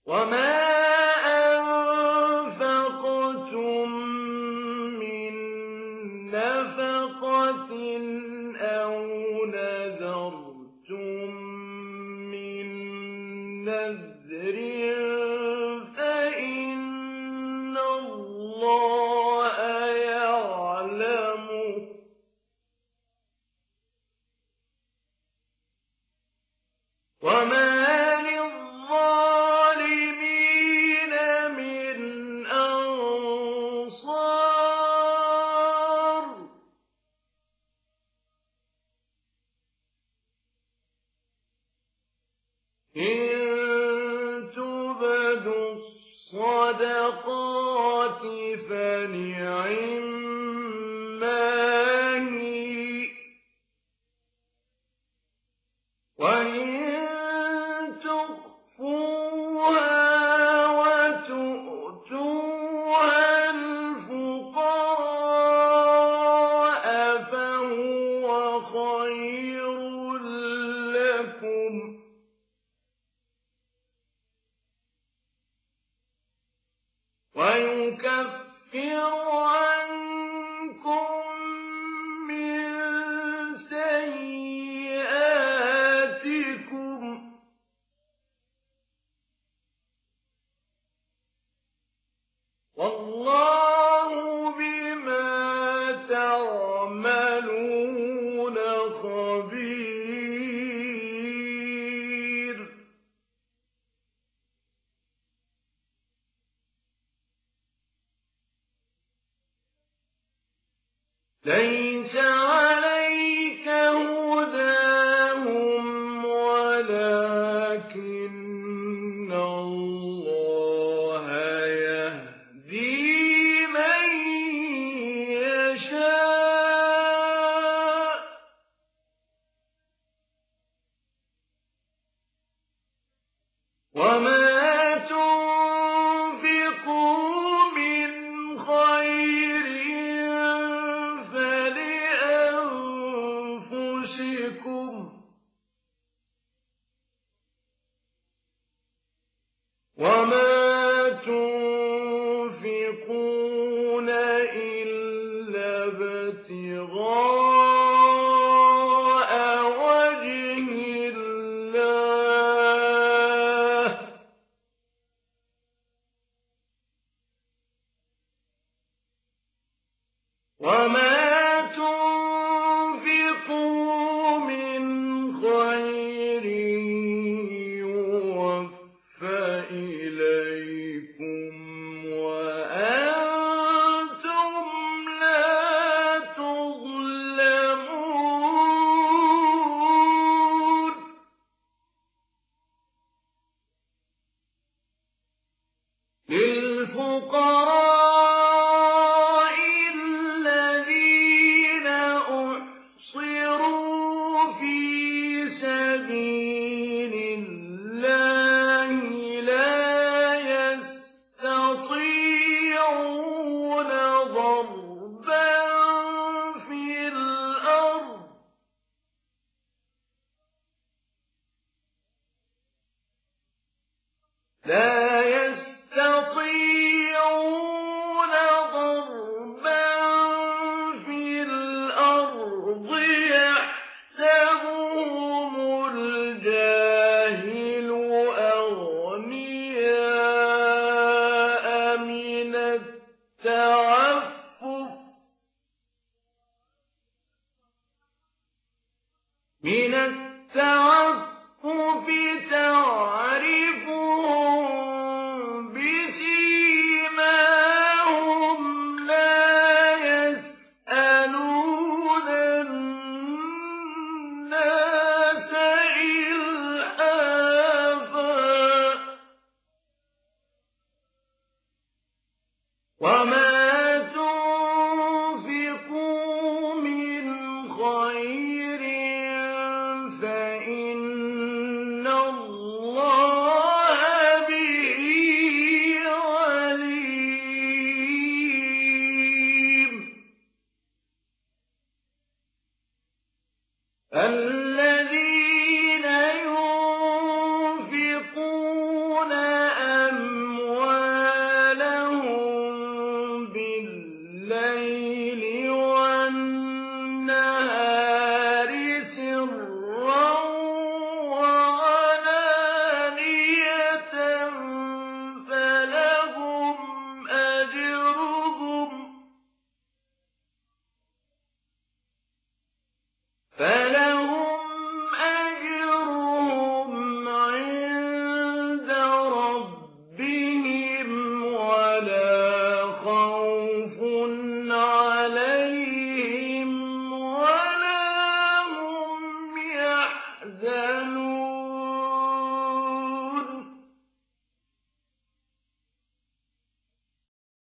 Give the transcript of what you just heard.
وما أنفقتم من نفقة أو نذرتم من نذر فإن الله يعلمه وما للظالمين من أنصار إن تبدوا الصدقات فنعما هي وإن تخفوها وتؤتوها الفقراء فهو خير لكم ويكفر عنكم من سيئاتكم والله بما تعملون خبير ليس عليك هداهم ولكن الله يهدي من يشاء وما تنفقوا من خير فلأنفسكم وما تنفقون إلا ابتغاء وجه الله وما تنفقوا من خير يوفى إليكم وأنتم لا تظلمون للفقراء الذين أحصروا في سبيل الله لا يستطيعون ضربا في الأرض يحسبهم الجاهل أغنياء من التعفف تعرفهم فلا